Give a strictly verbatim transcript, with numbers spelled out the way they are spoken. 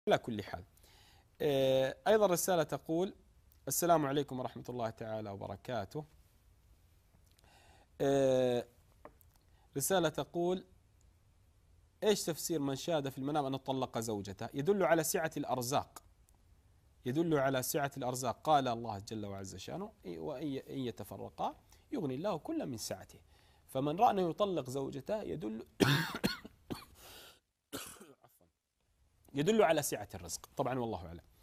على كل حال، أيضا رسالة تقول: السلام عليكم ورحمة الله تعالى وبركاته. رسالة تقول: إيش تفسير من شاهد في المنام أن طلق زوجته؟ يدل على سعة الأرزاق، يدل على سعة الأرزاق. قال الله جل وعز شانه: وإن يتفرقا يغني الله كل من سعته. فمن رأى أنه يطلق زوجته يدل يدل على سعة الرزق طبعا، والله أعلم.